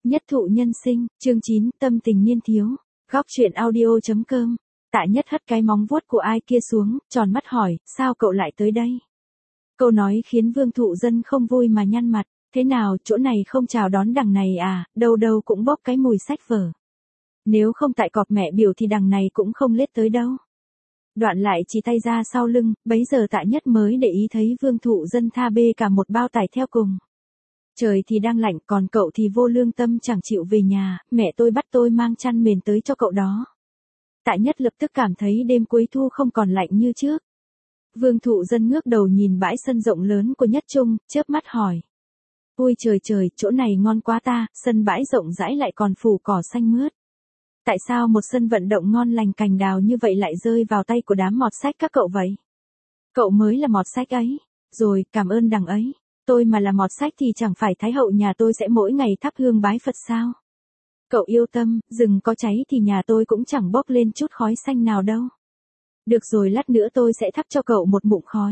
Nhất thụ nhân sinh, chương 9, tâm tình niên thiếu. Góc truyện audio.com. Tạ Nhất hất cái móng vuốt của ai kia xuống, tròn mắt hỏi, sao cậu lại tới đây? Câu nói khiến Vương Thụ Dân không vui mà nhăn mặt, thế nào, chỗ này không chào đón đằng này à, đâu đâu cũng bốc cái mùi sách vở. Nếu không tại cọp mẹ biểu thì đằng này cũng không lết tới đâu. Đoạn lại chỉ tay ra sau lưng, bấy giờ Tạ Nhất mới để ý thấy Vương Thụ Dân tha bê cả một bao tải theo cùng. Trời thì đang lạnh, còn cậu thì vô lương tâm chẳng chịu về nhà, mẹ tôi bắt tôi mang chăn mền tới cho cậu đó. Tạ Nhất lập tức cảm thấy đêm cuối thu không còn lạnh như trước. Vương Thụ Dân ngước đầu nhìn bãi sân rộng lớn của Nhất Trung, chớp mắt hỏi. Ôi trời trời, chỗ này ngon quá ta, sân bãi rộng rãi lại còn phủ cỏ xanh mướt. Tại sao một sân vận động ngon lành cành đào như vậy lại rơi vào tay của đám mọt sách các cậu vậy? Cậu mới là mọt sách ấy. Rồi, cảm ơn đằng ấy. Tôi mà là mọt sách thì chẳng phải Thái hậu nhà tôi sẽ mỗi ngày thắp hương bái Phật sao? Cậu yêu tâm, rừng có cháy thì nhà tôi cũng chẳng bốc lên chút khói xanh nào đâu. Được rồi, lát nữa tôi sẽ thắp cho cậu một bụng khói.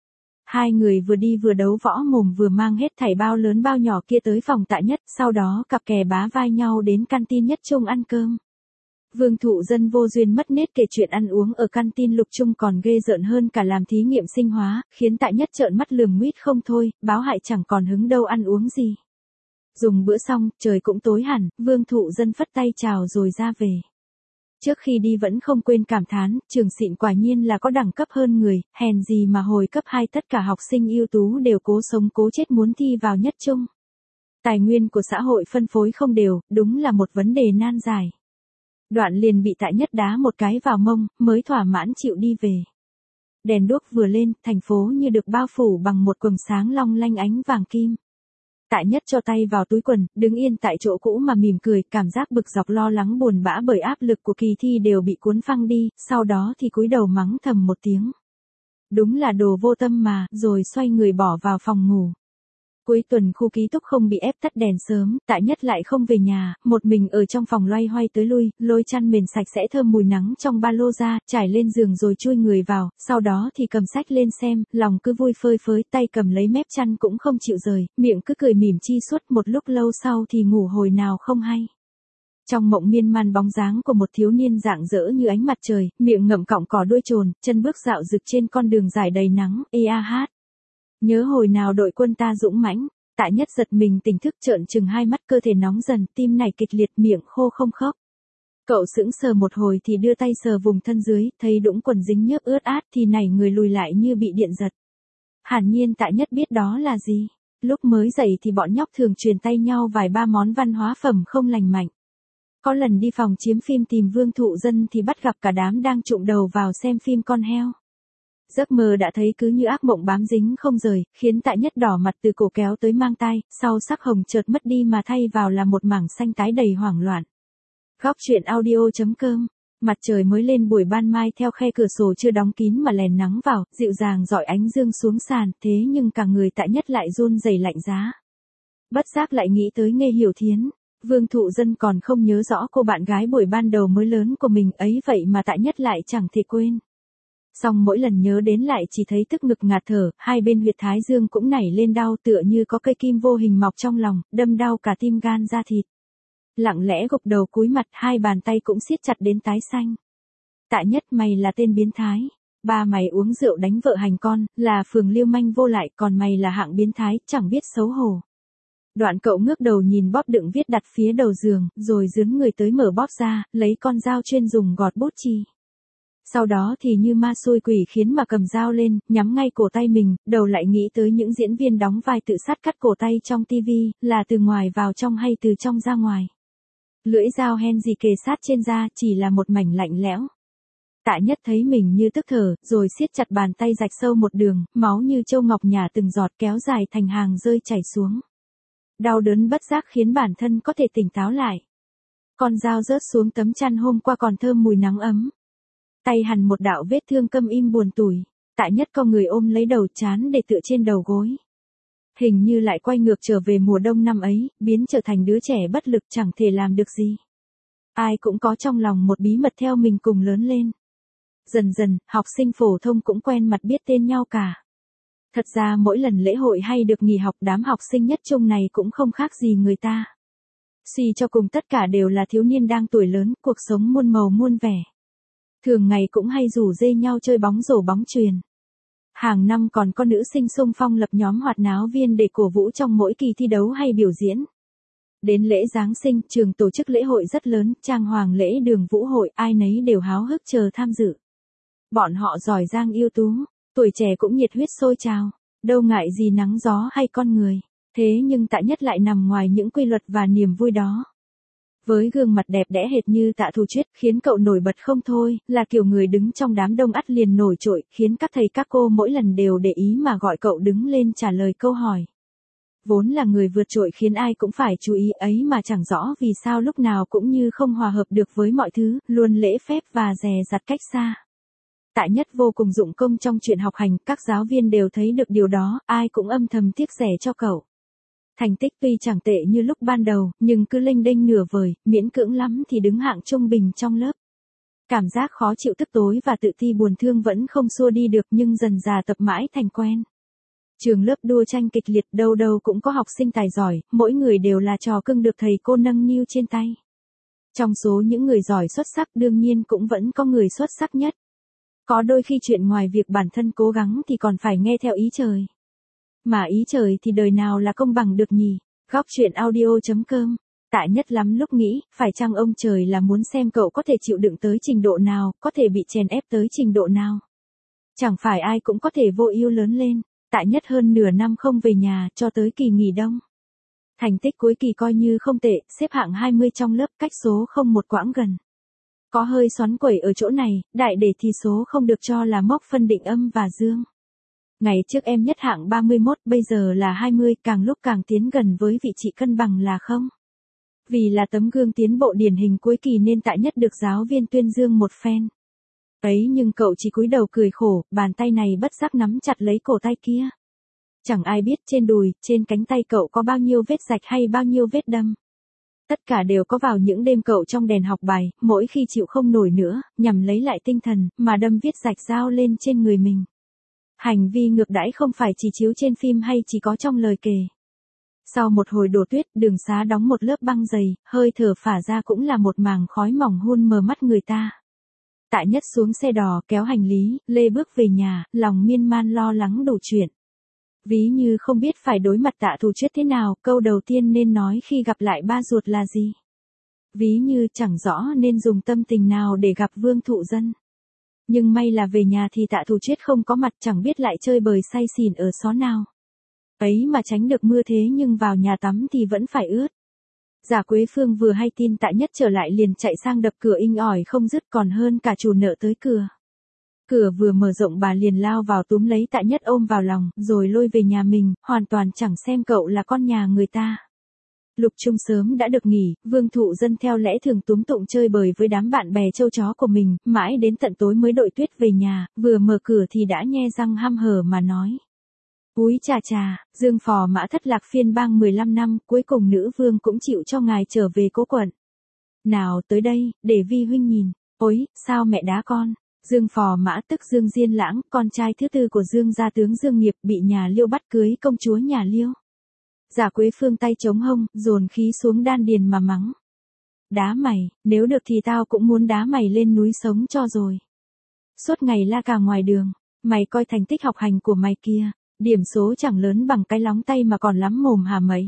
Hai người vừa đi vừa đấu võ mồm vừa mang hết thảy bao lớn bao nhỏ kia tới phòng Tạ Nhất, sau đó cặp kè bá vai nhau đến canteen Nhất Trung ăn cơm. Vương Thụ Dân vô duyên mất nết kể chuyện ăn uống ở canteen Lục Trung còn ghê rợn hơn cả làm thí nghiệm sinh hóa, khiến Tạ Nhất trợn mắt lườm nguýt không thôi, báo hại chẳng còn hứng đâu ăn uống gì. Dùng bữa xong, trời cũng tối hẳn, Vương Thụ Dân phất tay chào rồi ra về. Trước khi đi vẫn không quên cảm thán, trường xịn quả nhiên là có đẳng cấp hơn người, hèn gì mà hồi cấp 2 tất cả học sinh ưu tú đều cố sống cố chết muốn thi vào Nhất Trung. Tài nguyên của xã hội phân phối không đều, đúng là một vấn đề nan giải. Đoạn liền bị Tạ Nhất đá một cái vào mông, mới thỏa mãn chịu đi về. Đèn đuốc vừa lên, thành phố như được bao phủ bằng một quầng sáng long lanh ánh vàng kim. Tạ Nhất cho tay vào túi quần, đứng yên tại chỗ cũ mà mỉm cười, cảm giác bực dọc lo lắng buồn bã bởi áp lực của kỳ thi đều bị cuốn phăng đi, sau đó thì cúi đầu mắng thầm một tiếng. Đúng là đồ vô tâm mà, rồi xoay người bỏ vào phòng ngủ. Cuối tuần khu ký túc không bị ép tắt đèn sớm, Tạ Nhất lại không về nhà, một mình ở trong phòng loay hoay tới lui, lôi chăn mền sạch sẽ thơm mùi nắng trong ba lô ra, trải lên giường rồi chui người vào, sau đó thì cầm sách lên xem, lòng cứ vui phơi phới, tay cầm lấy mép chăn cũng không chịu rời, miệng cứ cười mỉm chi suốt một lúc lâu sau thì ngủ hồi nào không hay. Trong mộng miên man bóng dáng của một thiếu niên rạng rỡ như ánh mặt trời, miệng ngậm cọng cỏ đuôi trồn, chân bước dạo rực trên con đường dài đầy nắng, ê a hát. Nhớ hồi nào đội quân ta dũng mãnh, Tạ Nhất giật mình tỉnh thức trợn trừng hai mắt, cơ thể nóng dần, tim này kịch liệt, miệng khô không khóc. Cậu sững sờ một hồi thì đưa tay sờ vùng thân dưới, thấy đũng quần dính nhớp ướt át thì nảy người lùi lại như bị điện giật. Hẳn nhiên Tạ Nhất biết đó là gì. Lúc mới dậy thì bọn nhóc thường truyền tay nhau vài ba món văn hóa phẩm không lành mạnh. Có lần đi phòng chiếu phim tìm Vương Thụ Dân thì bắt gặp cả đám đang trụm đầu vào xem phim con heo. Giấc mơ đã thấy cứ như ác mộng bám dính không rời, khiến Tạ Nhất đỏ mặt từ cổ kéo tới mang tai, sau sắc hồng chợt mất đi mà thay vào là một mảng xanh tái đầy hoảng loạn. Góc truyện audio.com. Mặt trời mới lên buổi ban mai theo khe cửa sổ chưa đóng kín mà lèn nắng vào, dịu dàng rọi ánh dương xuống sàn, thế nhưng cả người Tạ Nhất lại run rẩy lạnh giá. Bất giác lại nghĩ tới Nghê Hiểu Thiến. Vương Thụ Dân còn không nhớ rõ cô bạn gái buổi ban đầu mới lớn của mình ấy, vậy mà Tạ Nhất lại chẳng thể quên. Song mỗi lần nhớ đến lại chỉ thấy tức ngực ngạt thở, hai bên huyệt thái dương cũng nảy lên đau tựa như có cây kim vô hình mọc trong lòng, đâm đau cả tim gan da thịt. Lặng lẽ gục đầu cúi mặt, hai bàn tay cũng siết chặt đến tái xanh. Tạ Nhất, mày là tên biến thái. Ba mày uống rượu đánh vợ hành con, là phường lưu manh vô lại, còn mày là hạng biến thái, chẳng biết xấu hổ. Đoạn cậu ngước đầu nhìn bóp đựng viết đặt phía đầu giường, rồi dướn người tới mở bóp ra, lấy con dao chuyên dùng gọt bút chì. Sau đó thì như ma xui quỷ khiến mà cầm dao lên, nhắm ngay cổ tay mình, đầu lại nghĩ tới những diễn viên đóng vai tự sát cắt cổ tay trong tivi, là từ ngoài vào trong hay từ trong ra ngoài. Lưỡi dao hen gì kề sát trên da, chỉ là một mảnh lạnh lẽo. Tạ Nhất thấy mình như tức thở, rồi siết chặt bàn tay rạch sâu một đường, máu như châu ngọc nhả từng giọt kéo dài thành hàng rơi chảy xuống. Đau đớn bất giác khiến bản thân có thể tỉnh táo lại. Con dao rớt xuống tấm chăn hôm qua còn thơm mùi nắng ấm. Tay hằn một đạo vết thương câm im buồn tủi, Tạ Nhất co người ôm lấy đầu chán để tựa trên đầu gối. Hình như lại quay ngược trở về mùa đông năm ấy, biến trở thành đứa trẻ bất lực chẳng thể làm được gì. Ai cũng có trong lòng một bí mật theo mình cùng lớn lên. Dần dần, học sinh phổ thông cũng quen mặt biết tên nhau cả. Thật ra mỗi lần lễ hội hay được nghỉ học, đám học sinh Nhất Trung này cũng không khác gì người ta. Suy cho cùng tất cả đều là thiếu niên đang tuổi lớn, cuộc sống muôn màu muôn vẻ. Thường ngày cũng hay rủ rê nhau chơi bóng rổ bóng chuyền. Hàng năm còn có nữ sinh xung phong lập nhóm hoạt náo viên để cổ vũ trong mỗi kỳ thi đấu hay biểu diễn. Đến lễ Giáng sinh, trường tổ chức lễ hội rất lớn, trang hoàng lễ đường vũ hội, ai nấy đều háo hức chờ tham dự. Bọn họ giỏi giang ưu tú, tuổi trẻ cũng nhiệt huyết sôi trào, đâu ngại gì nắng gió hay con người. Thế nhưng Tạ Nhất lại nằm ngoài những quy luật và niềm vui đó. Với gương mặt đẹp đẽ hệt như Tạ Thu Chuyết khiến cậu nổi bật không thôi, là kiểu người đứng trong đám đông ắt liền nổi trội, khiến các thầy các cô mỗi lần đều để ý mà gọi cậu đứng lên trả lời câu hỏi. Vốn là người vượt trội khiến ai cũng phải chú ý ấy mà chẳng rõ vì sao lúc nào cũng như không hòa hợp được với mọi thứ, luôn lễ phép và dè dặt cách xa. Tạ Nhất vô cùng dụng công trong chuyện học hành, các giáo viên đều thấy được điều đó, ai cũng âm thầm tiếc rẻ cho cậu. Thành tích tuy chẳng tệ như lúc ban đầu, nhưng cứ lênh đênh nửa vời, miễn cưỡng lắm thì đứng hạng trung bình trong lớp. Cảm giác khó chịu tức tối và tự ti buồn thương vẫn không xua đi được nhưng dần dà tập mãi thành quen. Trường lớp đua tranh kịch liệt, đâu đâu cũng có học sinh tài giỏi, mỗi người đều là trò cưng được thầy cô nâng niu trên tay. Trong số những người giỏi xuất sắc đương nhiên cũng vẫn có người xuất sắc nhất. Có đôi khi chuyện ngoài việc bản thân cố gắng thì còn phải nghe theo ý trời. Mà ý trời thì đời nào là công bằng được nhỉ? Góc truyện audio.com. Tạ Nhất lắm lúc nghĩ, phải chăng ông trời là muốn xem cậu có thể chịu đựng tới trình độ nào, có thể bị chèn ép tới trình độ nào. Chẳng phải ai cũng có thể vô ưu lớn lên. Tạ Nhất hơn nửa năm không về nhà, cho tới kỳ nghỉ đông. Thành tích cuối kỳ coi như không tệ, xếp hạng 20 trong lớp, cách số không một quãng gần. Có hơi xoắn quẩy ở chỗ này, đại để thì số không được cho là mốc phân định âm và dương. Ngày trước em nhất hạng 31, bây giờ là 20, càng lúc càng tiến gần với vị trí cân bằng là không. Vì là tấm gương tiến bộ điển hình cuối kỳ nên Tạ Nhất được giáo viên tuyên dương một phen. Ấy nhưng cậu chỉ cúi đầu cười khổ, bàn tay này bất giác nắm chặt lấy cổ tay kia. Chẳng ai biết trên đùi, trên cánh tay cậu có bao nhiêu vết rạch hay bao nhiêu vết đâm. Tất cả đều có vào những đêm cậu trong đèn học bài, mỗi khi chịu không nổi nữa, nhằm lấy lại tinh thần, mà đâm viết rạch dao lên trên người mình. Hành vi ngược đãi không phải chỉ chiếu trên phim hay chỉ có trong lời kể. Sau một hồi đổ tuyết, đường xá đóng một lớp băng dày, hơi thở phả ra cũng là một màng khói mỏng hun mờ mắt người ta. Tạ Nhất xuống xe đò kéo hành lý, lê bước về nhà, lòng miên man lo lắng đủ chuyện. Ví như không biết phải đối mặt Tạ Thu Chuyết thế nào, câu đầu tiên nên nói khi gặp lại ba ruột là gì. Ví như chẳng rõ nên dùng tâm tình nào để gặp Vương Thụ Dân. Nhưng may là về nhà thì Tạ Thu Chuyết không có mặt, chẳng biết lại chơi bời say xỉn ở xó nào. Ấy mà tránh được mưa thế nhưng vào nhà tắm thì vẫn phải ướt. Giả Quế Phương vừa hay tin Tạ Nhất trở lại liền chạy sang đập cửa inh ỏi không dứt, còn hơn cả chủ nợ tới cửa. Cửa vừa mở rộng bà liền lao vào túm lấy Tạ Nhất ôm vào lòng, rồi lôi về nhà mình, hoàn toàn chẳng xem cậu là con nhà người ta. Lục Trung sớm đã được nghỉ, Vương Thụ Dân theo lẽ thường túm tụng chơi bời với đám bạn bè trâu chó của mình, mãi đến tận tối mới đội tuyết về nhà, vừa mở cửa thì đã nhe răng hăm hở mà nói. Úi chà chà, Dương Phò Mã thất lạc phiên bang 15 năm, cuối cùng nữ vương cũng chịu cho ngài trở về cố quận. Nào tới đây, để vi huynh nhìn, ôi, sao mẹ đá con. Dương Phò Mã tức Dương Diên Lãng, con trai thứ tư của Dương gia tướng Dương Nghiệp bị nhà Liêu bắt cưới công chúa nhà Liêu. Giả Quế Phương tay chống hông, dồn khí xuống đan điền mà mắng. Đá mày, nếu được thì tao cũng muốn đá mày lên núi sống cho rồi. Suốt ngày la cà ngoài đường, mày coi thành tích học hành của mày kia, điểm số chẳng lớn bằng cái lóng tay mà còn lắm mồm hả mày.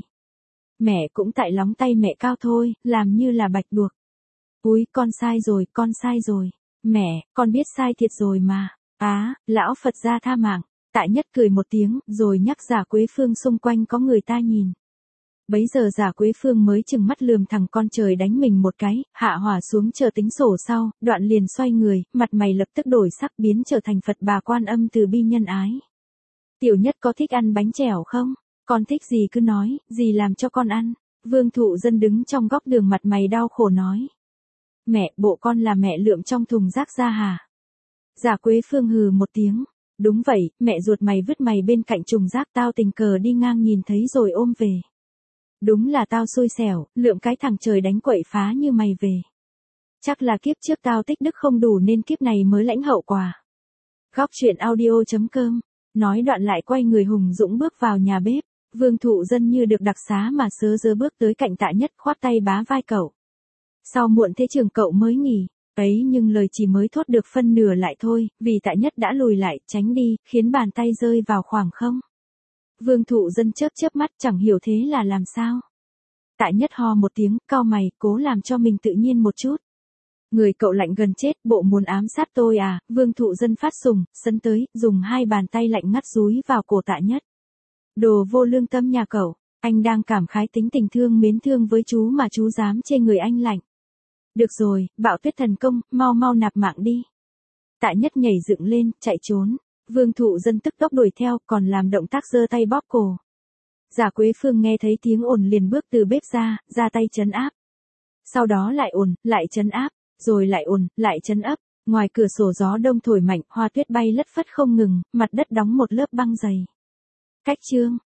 Mẹ cũng tại lóng tay mẹ cao thôi, làm như là bạch đuộc. Úi, con sai rồi, con sai rồi. Mẹ, con biết sai thiệt rồi mà. Á, lão Phật gia tha mạng. Tạ Nhất cười một tiếng, rồi nhắc Giả Quế Phương xung quanh có người ta nhìn. Bấy giờ Giả Quế Phương mới chừng mắt lườm thằng con trời đánh mình một cái, hạ hỏa xuống chờ tính sổ sau, đoạn liền xoay người, mặt mày lập tức đổi sắc biến trở thành Phật Bà Quan Âm từ bi nhân ái. Tiểu Nhất có thích ăn bánh chèo không? Con thích gì cứ nói, gì làm cho con ăn. Vương Thụ Dân đứng trong góc đường mặt mày đau khổ nói. Mẹ, bộ con là mẹ lượm trong thùng rác ra hả? Giả Quế Phương hừ một tiếng. Đúng vậy, mẹ ruột mày vứt mày bên cạnh thùng rác, tao tình cờ đi ngang nhìn thấy rồi ôm về. Đúng là tao xui xẻo, lượm cái thằng trời đánh quậy phá như mày về. Chắc là kiếp trước tao tích đức không đủ nên kiếp này mới lãnh hậu quả. Góc truyện audio.com. Nói đoạn lại quay người hùng dũng bước vào nhà bếp. Vương Thụ Dân như được đặc xá mà sớ rớ bước tới cạnh Tạ Nhất khoát tay bá vai cậu. Sau muộn thế trường cậu mới nghỉ. Ấy nhưng lời chỉ mới thốt được phân nửa lại thôi, vì Tạ Nhất đã lùi lại, tránh đi, khiến bàn tay rơi vào khoảng không. Vương Thụ Dân chớp chớp mắt chẳng hiểu thế là làm sao. Tạ Nhất ho một tiếng, cau mày, cố làm cho mình tự nhiên một chút. Người cậu lạnh gần chết, bộ muốn ám sát tôi à? Vương Thụ Dân phát sùng, sấn tới, dùng hai bàn tay lạnh ngắt dúi vào cổ Tạ Nhất. Đồ vô lương tâm nhà cậu, anh đang cảm khái tính tình thương mến thương với chú mà chú dám chê người anh lạnh. Được rồi, Bạo Tuyết thần công, mau mau nạp mạng đi. Tạ Nhất nhảy dựng lên, chạy trốn. Vương Thụ Dân tức tốc đuổi theo, còn làm động tác giơ tay bóp cổ. Giả Quế Phương nghe thấy tiếng ồn liền bước từ bếp ra tay trấn áp. Sau đó lại ồn, lại trấn áp, rồi lại ồn, lại trấn áp. Ngoài cửa sổ gió đông thổi mạnh, hoa tuyết bay lất phất không ngừng, mặt đất đóng một lớp băng dày. Cách chương